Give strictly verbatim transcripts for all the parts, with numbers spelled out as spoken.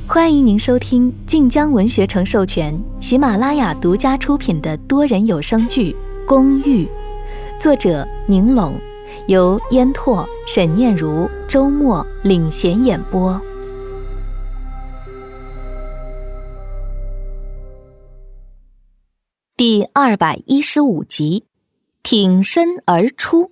欢迎您收听晋江文学城授权、喜马拉雅独家出品的多人有声剧《公寓》，作者宁拢，由烟拓、沈念如、周末领衔演播。第二百一十五集，挺身而出。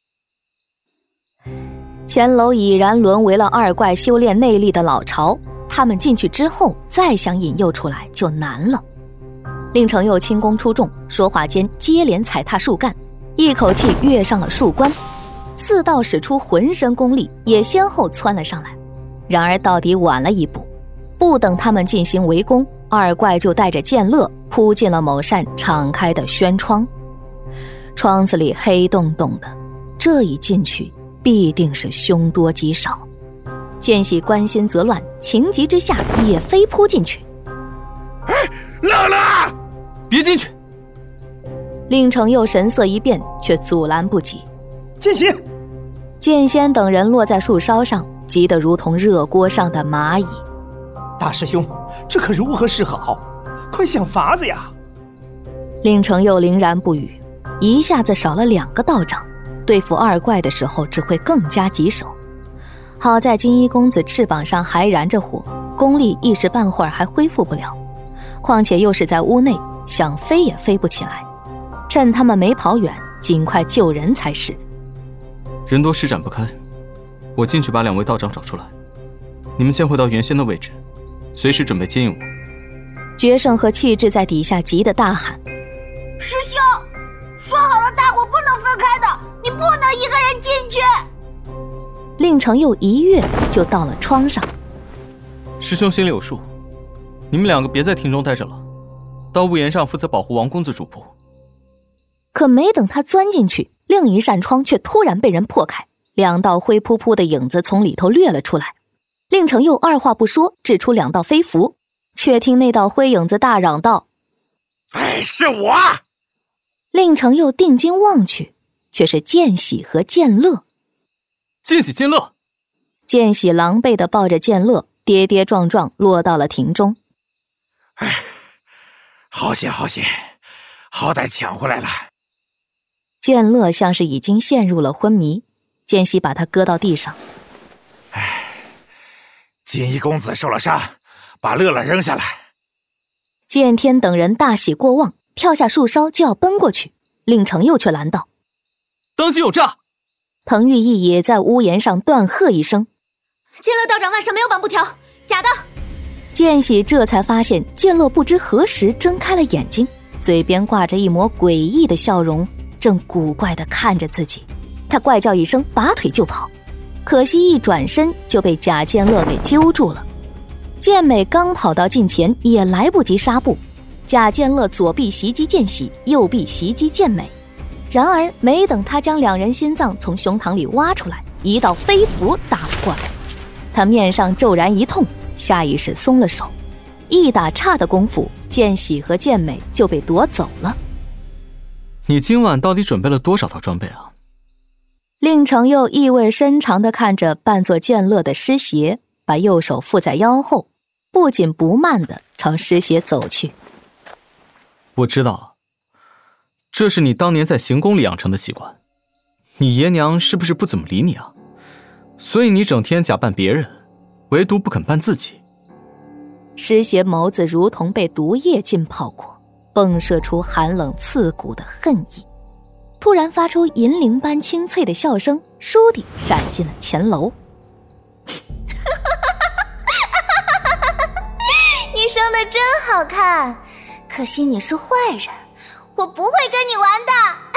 前楼已然沦为了二怪修炼内力的老巢，他们进去之后再想引诱出来就难了。令程又轻功出众，说话间接连踩踏树干，一口气跃上了树冠。四道使出浑身功力，也先后窜了上来。然而到底晚了一步，不等他们进行围攻，二怪就带着剑乐扑进了某扇敞开的轩窗。窗子里黑洞洞的，这一进去必定是凶多吉少。见喜关心则乱，情急之下也飞扑进去。 哎，乐乐， 别进去！ 令程又神色一变，却阻拦不及。 见喜， 剑仙等人落在树梢上，急得如同热锅上的蚂蚁。 大师兄，这可如何是好？快想法子呀！ 令程又凌然不语，一下子少了两个道长，对付二怪的时候只会更加棘手。好在金衣公子翅膀上还燃着火，功力一时半会儿还恢复不了，况且又是在屋内，想飞也飞不起来。趁他们没跑远，尽快救人才是。 人多施展不开，我进去把两位道长找出来，你们先回到原先的位置，随时准备接应我。 决胜和气质在底下急得大喊： 师兄，说好了大伙不能分开的，你不能一个人进去。 令程又一跃就到了窗上。 师兄心里有数，你们两个别在厅中待着了，到屋檐上负责保护王公子主仆。 可没等他钻进去，另一扇窗却突然被人破开，两道灰扑扑的影子从里头掠了出来。令程又二话不说，掷出两道飞符，却听那道灰影子大嚷道： 哎，是我！ 令程又定睛望去，却是见喜和剑乐。 见喜剑乐！ 见喜狼狈地抱着剑乐，跌跌撞撞落到了庭中。 哎，好险好险，好歹抢回来了。 剑乐像是已经陷入了昏迷，见喜把他搁到地上。 哎，锦衣公子受了伤，把乐乐扔下来。 剑天等人大喜过望，跳下树梢就要奔过去，令程又却拦道： 当心有诈！ 滕玉义也在屋檐上断喝一声： 剑乐道长万事没有绑布条，假的！ 见喜这才发现剑乐不知何时睁开了眼睛，嘴边挂着一抹诡异的笑容，正古怪地看着自己。他怪叫一声，拔腿就跑，可惜一转身就被贾剑乐给揪住了。剑美刚跑到近前，也来不及刹步，贾剑乐左臂袭击见喜，右臂袭击剑美。然而没等他将两人心脏从胸膛里挖出来，一道飞符打了过来，他面上骤然一痛，下意识松了手。一打岔的功夫，见喜和剑美就被夺走了。 你今晚到底准备了多少套装备啊？ 令程又意味深长地看着扮作剑乐的尸邪，把右手附在腰后，不紧不慢地朝尸邪走去。 我知道了，这是你当年在行宫里养成的习惯。你爷娘是不是不怎么理你啊？所以你整天假扮别人，唯独不肯扮自己。 尸邪眸子如同被毒液浸泡过，迸射出寒冷刺骨的恨意，突然发出银铃般清脆的笑声，倏地闪进了前楼。 你生得真好看，可惜你是坏人，我不会跟你玩的。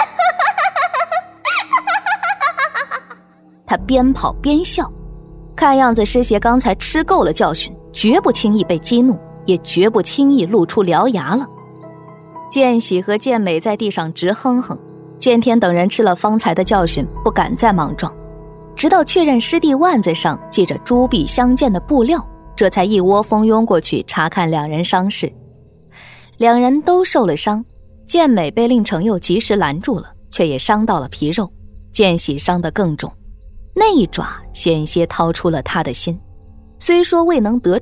他边跑边笑，看样子尸邪刚才吃够了教训，绝不轻易被激怒，也绝不轻易露出獠牙了。见喜和见美在地上直哼哼，见天等人吃了方才的教训，不敢再莽撞，直到确认尸地腕子上系着珠璧相间的布料，这才一窝蜂拥过去查看两人伤势。两人都受了伤，见美被令程又及时拦住了，却也伤到了皮肉，见喜伤得更重，那一爪险些掏出了他的心。虽说未能得逞，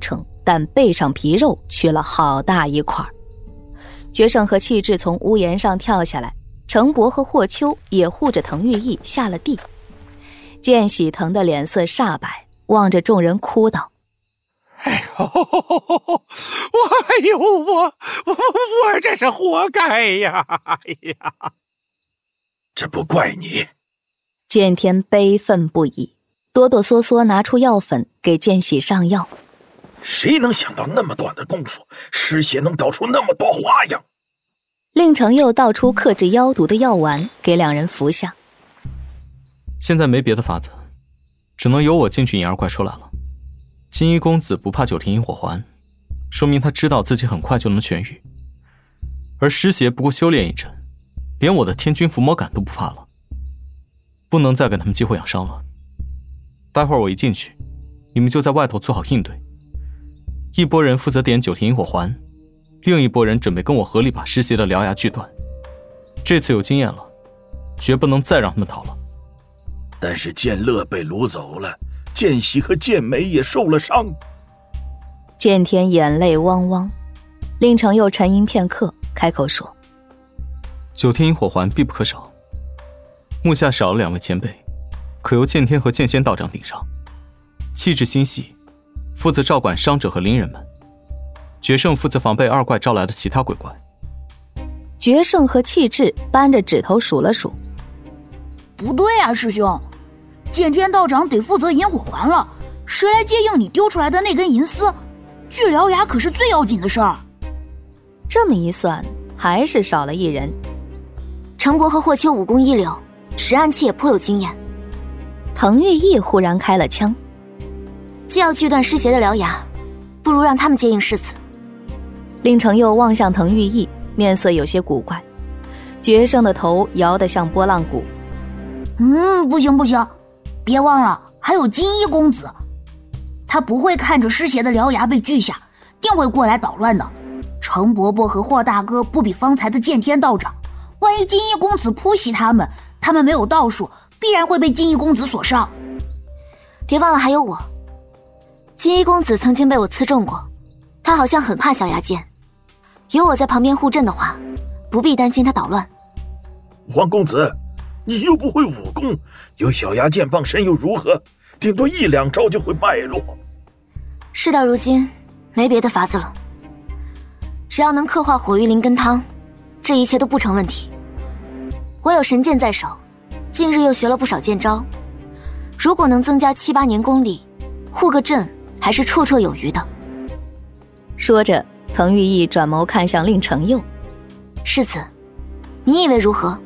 但背上皮肉缺了好大一块。决胜和气质从屋檐上跳下来，程伯和霍秋也护着滕玉义下了地。见喜疼的脸色煞白，望着众人哭道： 哎呦，我哎呦我我我这是活该呀！哎呀， 这不怪你。 见天悲愤不已，哆哆嗦嗦拿出药粉给见喜上药。 谁能想到那么短的功夫，失血能搞出那么多花样？ 令程又倒出克制妖毒的药丸给两人服下。 现在没别的法子，只能由我进去引二怪出来了。金衣公子不怕九天萤火环，说明他知道自己很快就能痊愈。而尸邪不过修炼一阵，连我的天君伏魔感都不怕了，不能再给他们机会养伤了。待会儿我一进去，你们就在外头做好应对。一拨人负责点九天萤火环，另一拨人准备跟我合力把尸邪的獠牙锯断。这次有经验了，绝不能再让他们逃了。 但是剑乐被掳走了，剑喜和剑梅也受了伤。 见天眼泪汪汪，令程又沉吟片刻，开口说： 九天萤火环必不可少，目下少了两位前辈，可由剑天和剑仙道长顶上。气质心细，负责照管伤者和灵人们；决胜负责防备二怪招来的其他鬼怪。 决胜和气质扳着指头数了数： 不对啊，师兄，剑天道长得负责引火环了，谁来接应你丢出来的那根银丝？锯獠牙可是最要紧的事儿。 这么一算，还是少了一人。 程伯和霍秋武功一流，识暗器也颇有经验。 滕玉义忽然开了枪： 既要锯断尸邪的獠牙，不如让他们接应誓死。 令程又望向滕玉义，面色有些古怪。决胜的头摇得像拨浪鼓。 嗯，不行不行，别忘了还有金衣公子，他不会看着尸邪的獠牙被锯下，定会过来捣乱的。程伯伯和霍大哥不比方才的剑天道长，万一金衣公子突袭他们，他们没有道术，必然会被金衣公子所伤。 别忘了还有我，金衣公子曾经被我刺中过，他好像很怕小牙剑，有我在旁边护阵的话，不必担心他捣乱。 王公子，你又不会武功，有小牙剑傍身又如何？顶多一两招就会败落。 事到如今，没别的法子了，只要能刻画火玉灵根汤，这一切都不成问题。我有神剑在手，近日又学了不少剑招，如果能增加七八年功力，护个阵还是绰绰有余的。 说着，滕玉义转眸看向令程佑： 世子，你以为如何？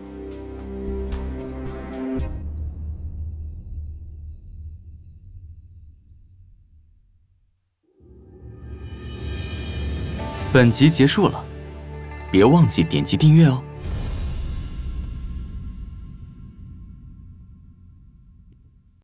本集结束了，别忘记点击订阅哦。